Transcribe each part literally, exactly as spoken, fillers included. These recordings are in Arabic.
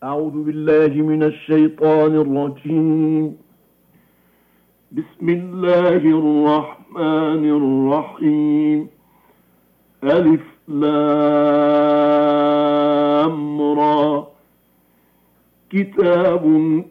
أعوذ بالله من الشيطان الرجيم. بسم الله الرحمن الرحيم. ألف لام را. كتاب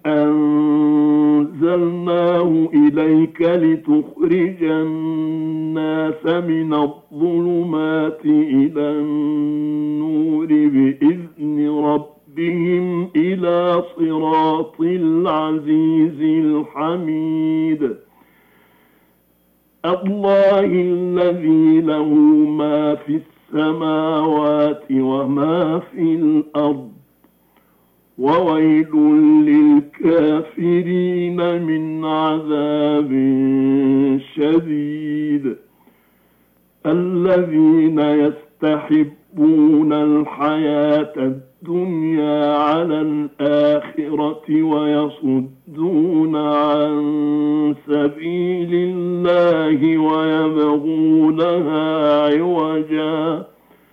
أنزلناه إليك لتخرج الناس من الظلمات إلى النور بإذن ربهم إلى صراط العزيز الحميد. الله الذي له ما في السماوات وما في الأرض، وويل للكافرين من عذاب شديد. الذين يستحبون الحياة الدنيا على الآخرة ويصدون عن سبيل الله ويبغونها عوجا،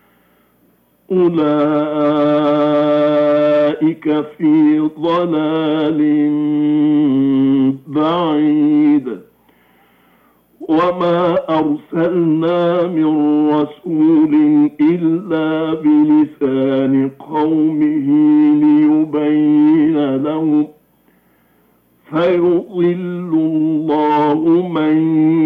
أولئك في ضلال بعيد. وما أرسلنا من رسول إلا بلسان قومه ليبين لهم، فيضل الله من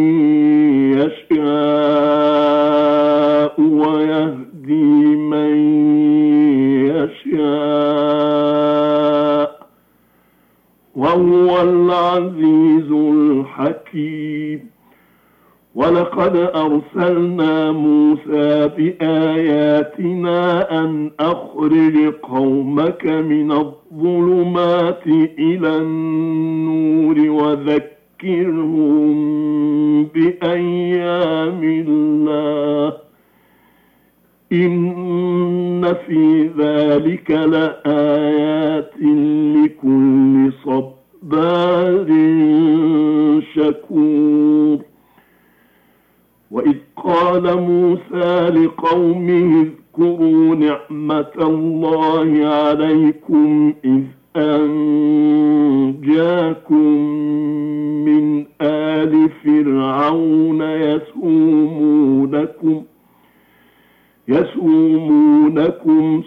يشاء ويهدي من يشاء، وهو العزيز الحكيم. ولقد أرسلنا موسى بآياتنا أن أخرج قومك من الظلمات إلى النور وذكرهم بأيام الله، إن في ذلك لآيات لكل صبار شكور. وإذ قال موسى لقومه اذكروا نعمة الله عليكم إذ أنجاكم من آل فرعون يسومونكم يسومونكم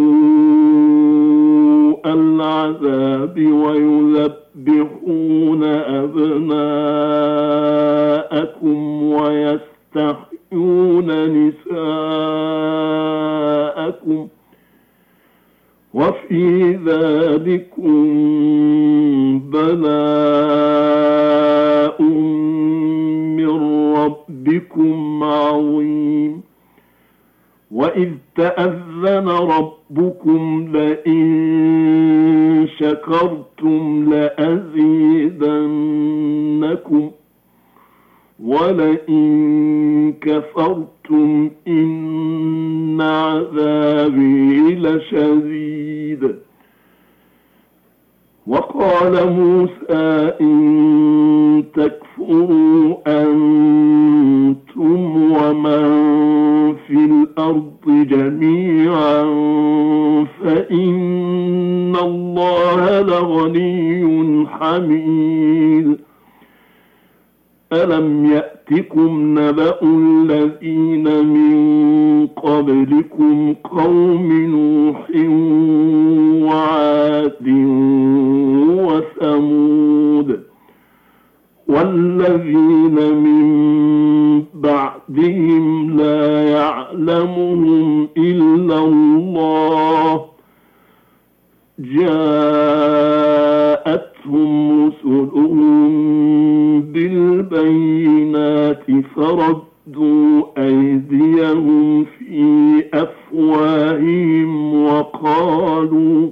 سوء العذاب ويذبحون أبناءكم ويستحيون نساءكم، وفي ذلكم بلاء من ربكم عظيم. وإذ تأذن ربكم لئن شكرتم لأزيدنكم ولئن كفرتم إن عذابي لشديد. وقال موسى إن تكفروا أنتم ومن في الأرض جميعا فإن الله لغني حميد. ألم يأتكم نبأ الذين من قبلكم قوم نوح وعاد وثمود والذين من بعدهم لا يعلمهم إلا الله، جاءتهم رسلهم بالبينات فردوا أيديهم في أفواههم وقالوا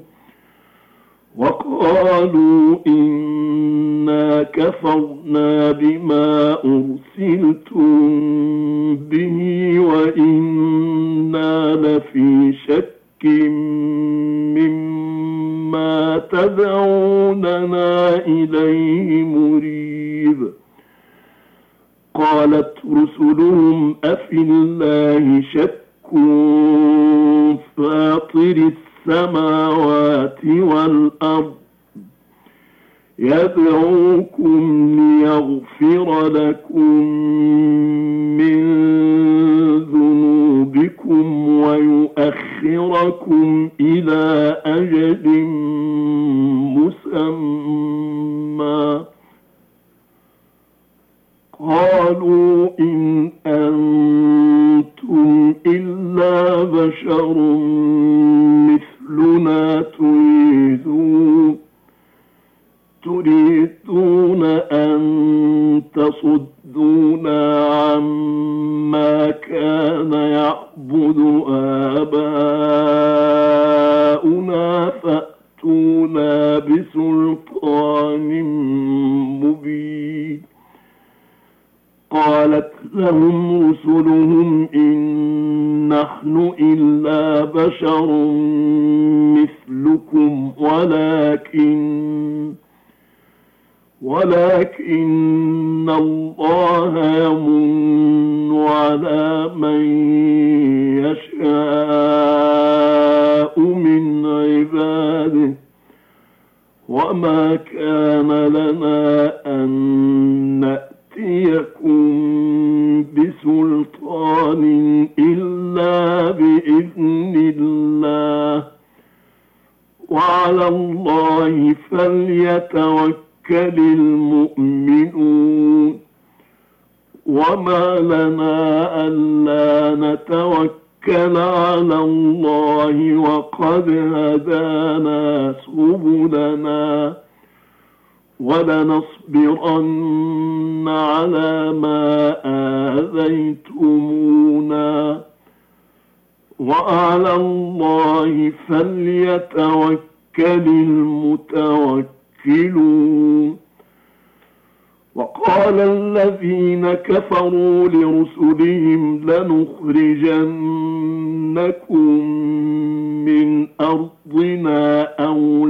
وقالوا إنا كفرنا بما أرسلتم به وإنا لفي شك مما تدعوننا إليه مريب. قالت رسلهم أفي الله شك فاطر السماوات والأرض يدعوكم ليغفر لكم من ذنوبكم ويؤخركم إلى أجل مسمى. قالوا إن أنتم إلا بشر مثلنا تريدون تريدون أن تصدونا عما كان يعبد آباؤنا فأتونا بسلطان مبين. قالت لهم رسلهم إن نحن إلا بشر مثلكم ولكن ولكن الله يمن على من يشاء من عباده وما كان لنا أن نأتيكم بسلطان إلا بإذن الله وعلى الله فليتوكل المؤمنون. وما لنا ألا نتوكل على الله وقد هدانا سبلنا ولنصبرن على ما آذيتمونا وعلى الله فليتوكل المتوكلون. وقال الذين كفروا لرسلهم لنخرجنكم من أرضنا أو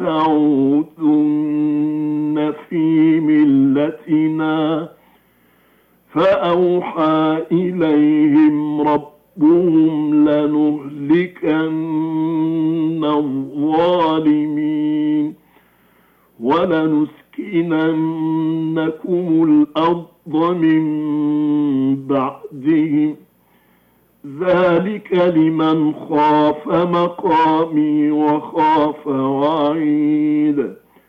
لتعودن في ملتنا فأوحى إليهم ربهم لنهلكن الظالمين ولنسكننكم الأرض من بعدهم ذلك لمن خاف مقامي وخاف وعيد.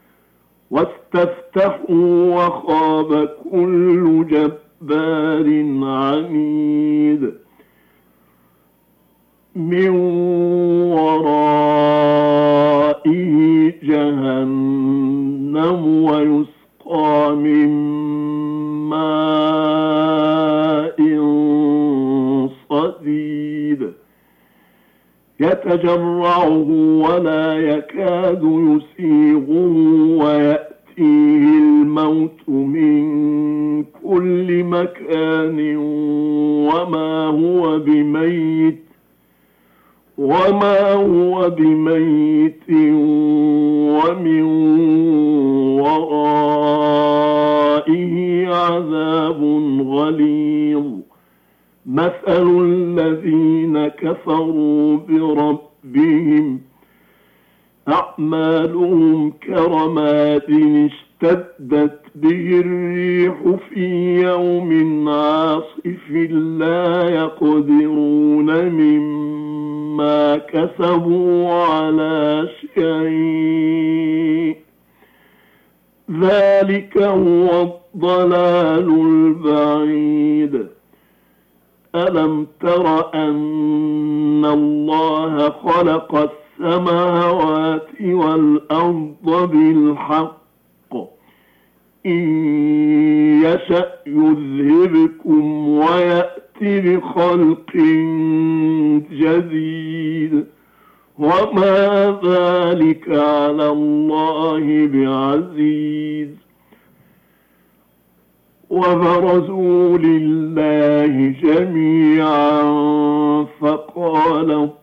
واستفتحوا وخاب كل جبار عنيد من ورائه جهنم ويسقى من ماء صديد يتجرعه ولا يكاد يسيغه ويأتيه الموت من كل مكان وما هو بميت وما هو بميت ومن ورائه عذاب غليظ. مثل الذين كفروا بربهم أعمالهم كرماد اشتدت به الريح في يوم عاصف لا يقدرون مما كسبوا على شيء ذلك هو الضلال البعيد. ألم تر أن الله خلق السماوات والأرض بالحق إن يشأ يذهبكم ويأتي بخلق جديد وما ذلك على الله بعزيز. وبرزوا لله جميعا فقال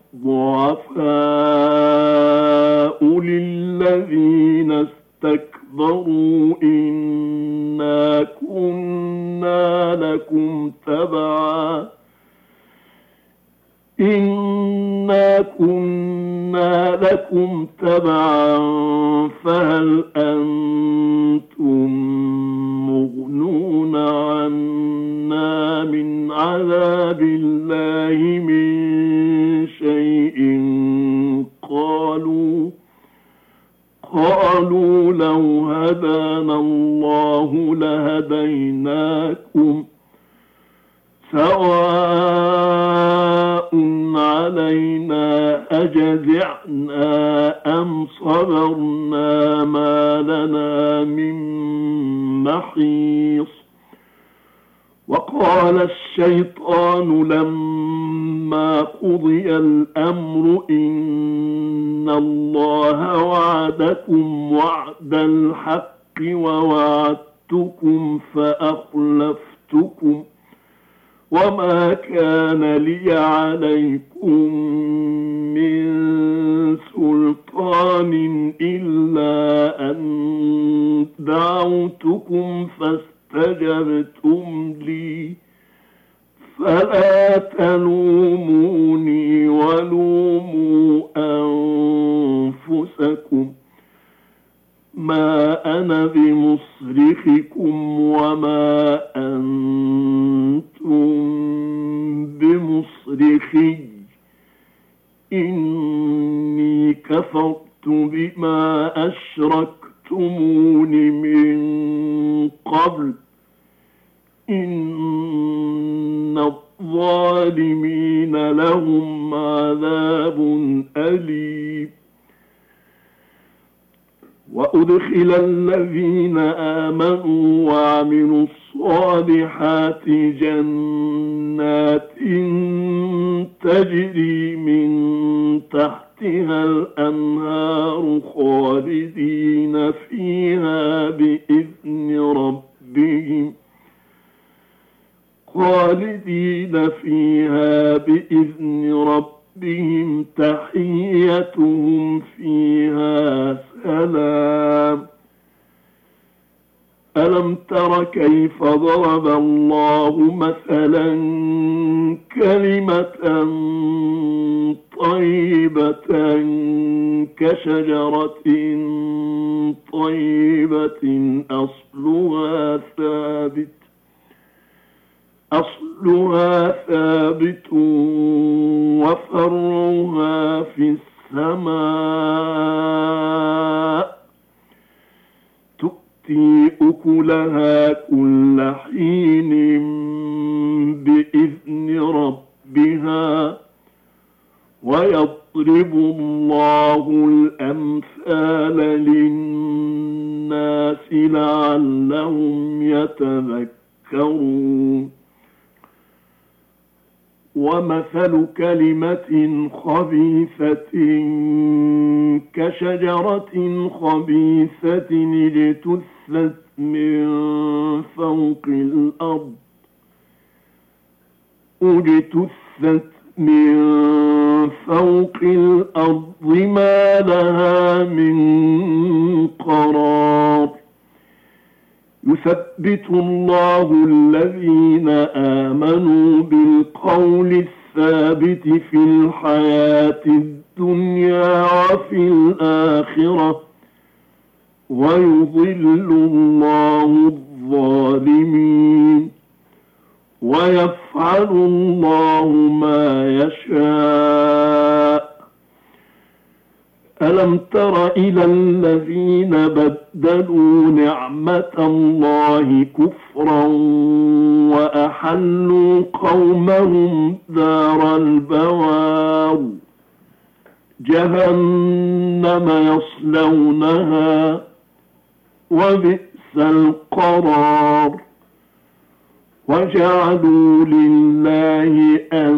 الضعفاء للذين استكبروا إنا كنا لكم تبعا إنا كنا كنا لكم تبعا فهل أنتم مغنون عنا من عذاب الله من شيء؟ قالوا قالوا لو هدانا الله لهديناكم سواء علينا أجزعنا أم صبرنا ما لنا من محيص. وقال الشيطان لما قضي الأمر إن الله وعدكم وعد الحق ووعدتكم فأخلفتكم وما كان لي عليكم من سلطان إلا أن دعوتكم فاستجبتم لي فلا تلوموني ولوموا أنفسكم ما أنا بمصرخكم وما أنتم بمصرخي إني كفرت بما أشركتمون من قبل إن الظالمين لهم عذاب أليم. وأدخل الذين آمنوا وعملوا الصالحات جنات تجري من تحتها الأنهار خالدين فيها بإذن ربهم خالدين فيها بإذن ربهم تحيتهم فيها سلام. ألم تر كيف ضرب الله مثلا كلمة طيبة كشجرة طيبة أصلها ثابت أصلها ثابت وفرعها في السماء تؤتي أكلها كل حين بإذن ربها ويضرب الله الأمثال للناس لعلهم يتذكرون. ومثل كلمة خبيثة كشجرة خبيثة اجتثت من فوق الأرض اجتثت من فوق الأرض ما لها من قرار. يثبت الله الذين آمنوا بالقول الثابت في الحياة الدنيا وفي الآخرة ويضل الله الظالمين ويفعل الله ما يشاء. ألم تر إلى الذين بدلوا نعمة الله كفرا وأحلوا قومهم دار البوار جهنم يصلونها وبئس القرار. وجعلوا لله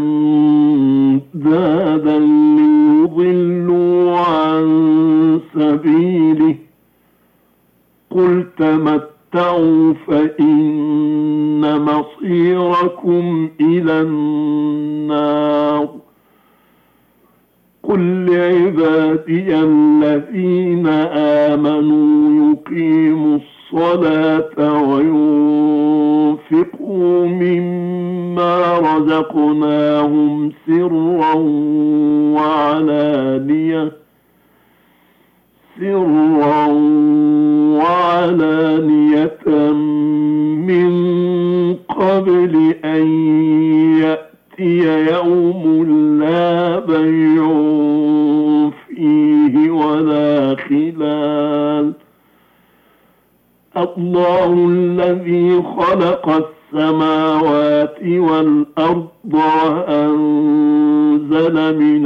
أندادا ليضلوا عن سبيله قل تمتعوا فإن مصيركم إلى النار. قل لعبادي الذين آمنوا يقيموا الصلاة وينفقوا مما رزقناهم سرا وعلانية سرا وعلانية من قبل أن يأتي يوم لا بيع فيه ولا خلال. الله الذي خلق السماوات والأرض وأنزل من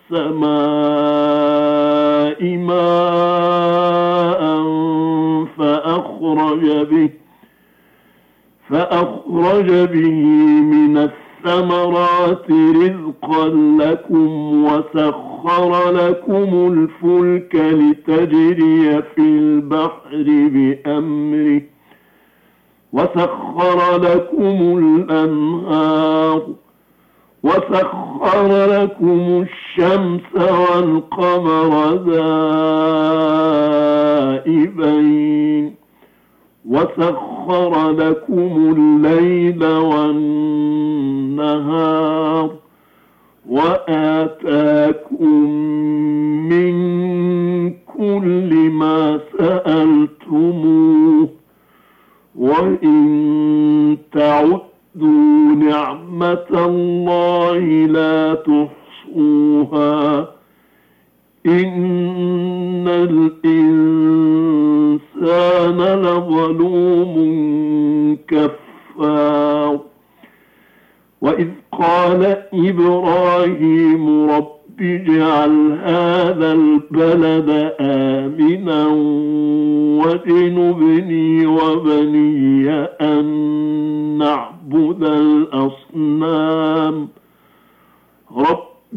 السماء ماء فأخرج به فأخرج به من الثمرات رزقا لكم وسخر لكم الفلك لتجري في البحر بأمره وسخر لكم الأنهار وسخر لكم الشمس والقمر دائبين وسخر لكم الليل والنهار وآتاكم من كل ما سألتموه وإن تعدوا نعمة الله لا تحصوها إن الإنسان لظلوم كفار. وإذ قال إبراهيم رب اجعل هذا البلد آمنا واجنبني وبني أن نعبد الأصنام رب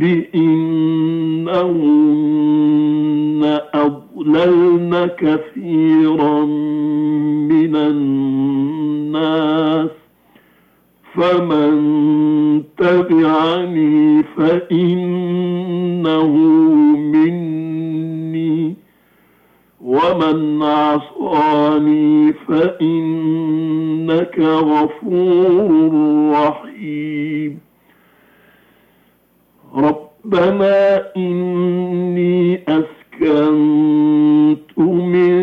إنهن أضللن كثيرا من الناس فمن تبعني فإنه مني ومن عصاني فإنك غفور رحيم. ربنا إني أسكنت من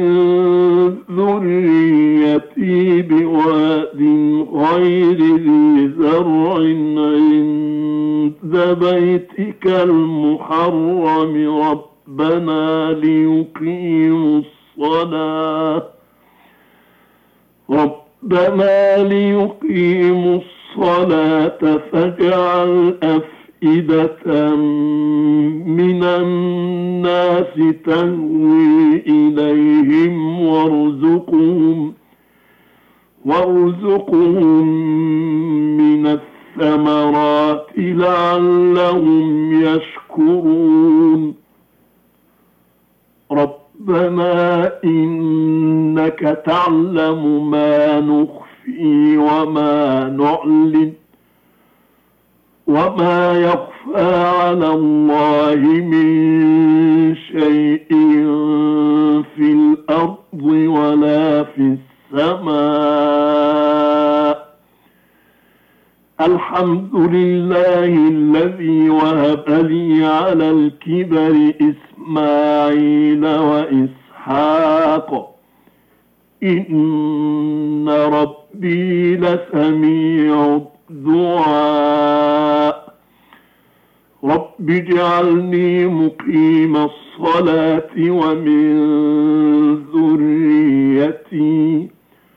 ذريتي بواد غير ذي زرع عند بيتك المحرم ربنا ليقيموا الصلاة ربنا ليقيموا الصلاة فاجعل أفئدة من الناس تهوي إليهم وارزقهم وارزقهم من الثمرات لعلهم يشكرون. ربنا إنك تعلم ما نخفي وما نعلن وما يخفى على الله من شيء في الأرض ولا في السماء. الحمد لله الذي وهب لي على الكبر إسماعيل وإسحاق إن ربي لسميع الدعاء. رب اجعلني مقيم الصلاة ومن ذريتي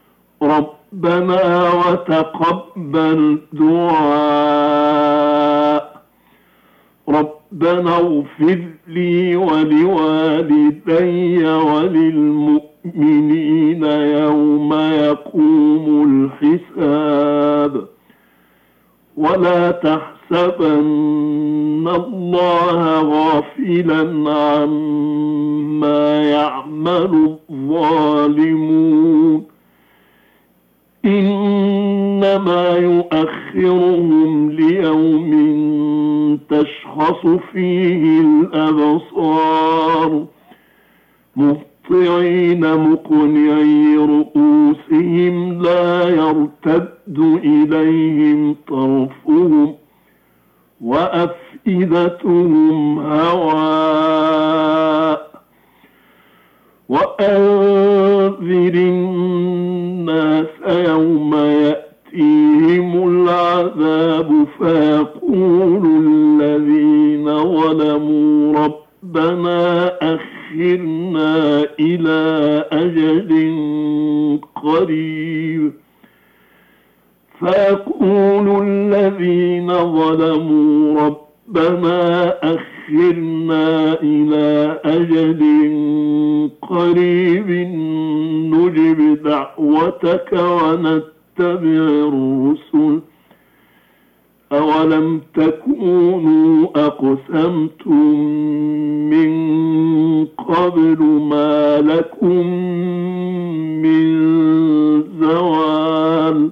ربنا وتقبل دعاء. ربنا اغفر لي ولوالدي وللمؤمنين يوم يقوم الحساب. ولا تحسبن الله غافلا عما يعمل الظالمون إنما يؤخرهم ليوم تشخص فيه الأبصار مهطعين مقنعي رؤوسهم لا يرتد إليهم طرفهم وأفئدتهم هواء. وأنذر الناس يوم يأتيهم العذاب فيقول الذين ظلموا ربنا أخرنا إلى أجل قريب فيقول الذين ظلموا ربنا أخرنا إلى أجل قريب نجب دعوتك ونتبع الرسل أولم تكونوا أقسمتم من قبل ما لكم من زوال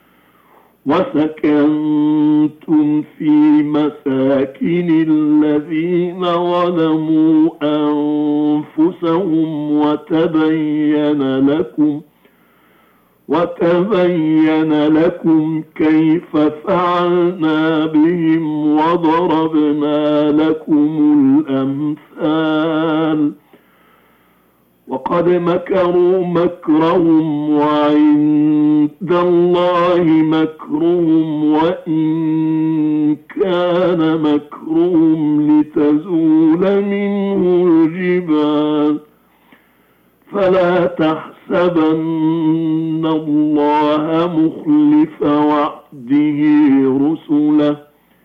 وسكنتم في مساكن الذين ظلموا أنفسهم وتبين لكم وتبين لكم كيف فعلنا بهم وضربنا لكم الأمثال وقد مكروا مكرهم وعند الله مكرهم وإن كان مكرهم لتزول منه الجبال فلا تحسبن الله مخلف وعده رسله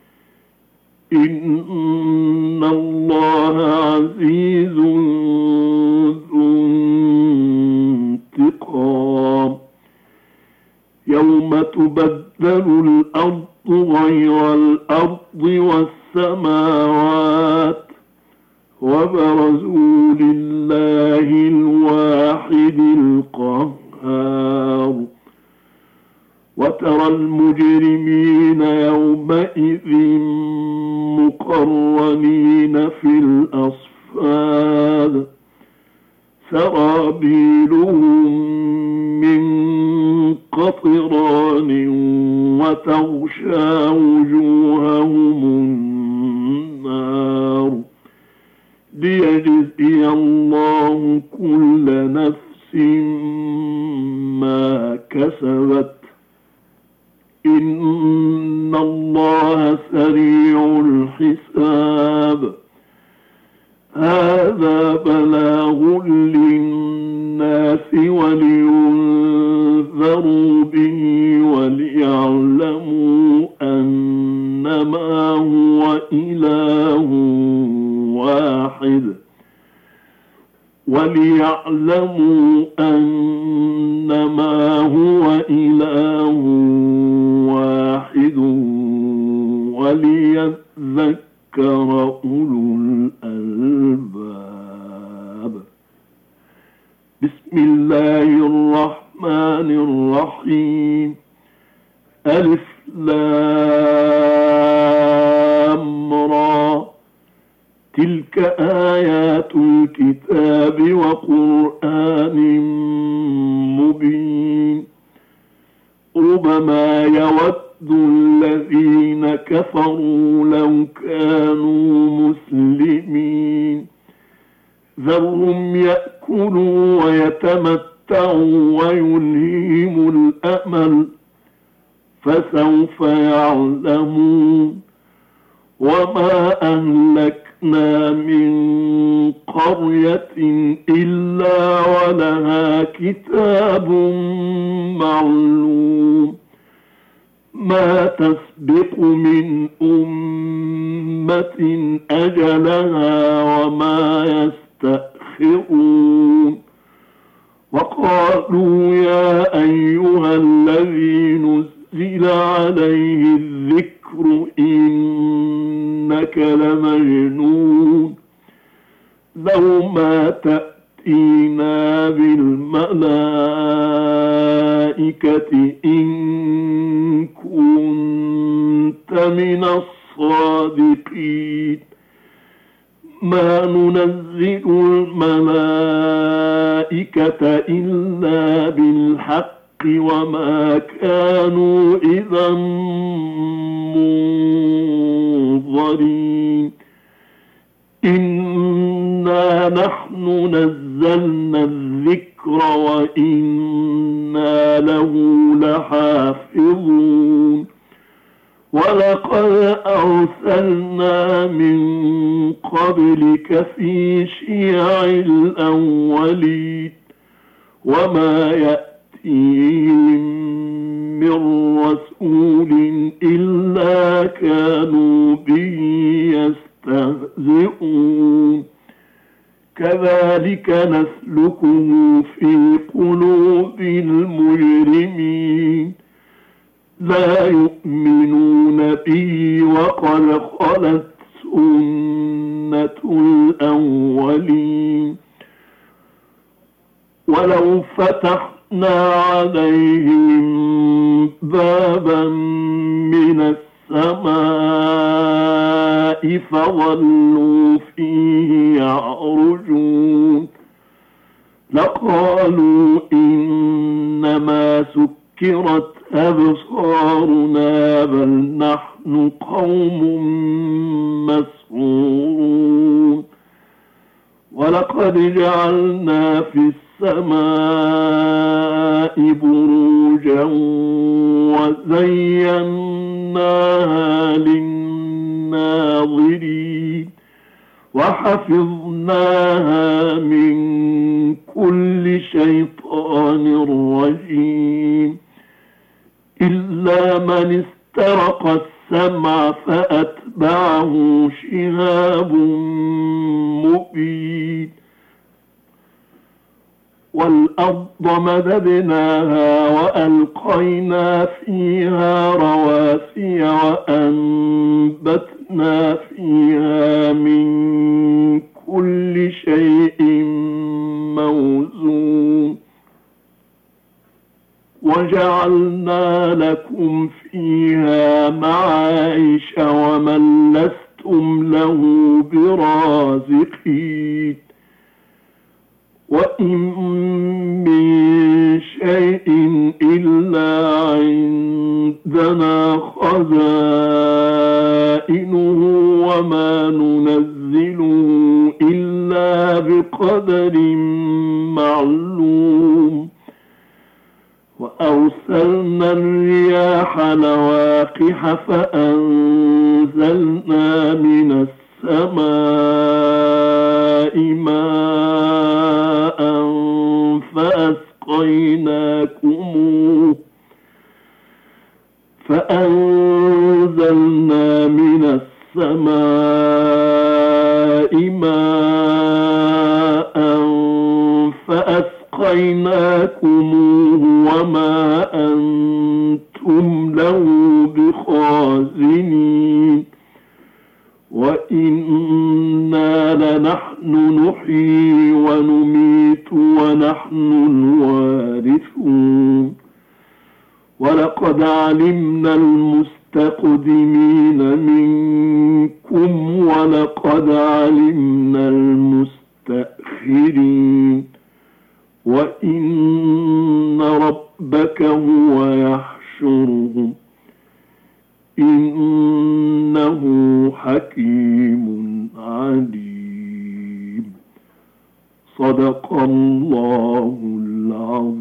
إن الله عزيز ذو انتقام يوم تبدل الأرض غير الأرض والسماوات وبرزوا لله الواحد القهار وترى المجرمين يومئذ مقرنين في الأصفاد سرابيلهم من قطران وتغشى وجوههم النار ليجزي الله كل نفس ما كسبت إن الله سريع الحساب هذا بلاغ للناس ولينذروا به وليعلموا أنما هو إله واحد وليعلموا أنما هو إله واحد وليذكر أولو الألباب بسم الله الرحمن الرحيم ألف لام را تلك آيات الكتاب وقرآن مبين ربما يود الذين كفروا لو كانوا مسلمين ذرهم يأكلوا ويتمتعوا ويلههم الأمل فسوف يعلمون وما أهلكنا من قرية إلا ولها كتاب معلوم ما تسبق من أمة أجلها وما يستأخرون وقالوا يا أيها الذي نزل عليه الذكر إنك لمجنون لو ما تأتينا بالملائكة إن كنت من الصادقين ما ننزل الملائكة إلا بالحق وما كانوا إذا منظرين إنا نحن نزلنا نزلنا الذكر وإنا له لحافظون ولقد أرسلنا من قبلك في شيع الأولين وما يأتيهم من رسول إلا كانوا به يستهزئون كذلك نسلكه في قلوب المجرمين لا يؤمنون به وقد خلت سنة الأولين ولو فتحنا عليهم بابا من السماء فظلوا فيه يعرجون لقالوا إنما سكرت أبصارنا بل نحن قوم مسحورون ولقد جعلنا في السماء بروجا وزيناها للناظرين وحفظناها من كل شيطان رجيم إلا من استرق السمع فأتبعه شهاب مبين والأرض مددناها وألقينا فيها رواسي وأنبتنا فيها من كل شيء موزون وجعلنا لكم فيها معايش ومن لستم له برازقين وإن من شيء إلا عندنا خزائنه وما ننزله إلا بقدر معلوم وأرسلنا الرياح لواقح فأنزلنا من السماء ماء فأسقيناكموه فأنزلنا من السماء ماء فأسقيناكموه وما أنتم له بخازنين وإنا لنحن نحيي ونميت ونحن الوارثون ولقد علمنا المستقدمين منكم ولقد علمنا المستأخرين وإن ربك هو يحشرهم إنه حكيم عليم صدق الله العظيم.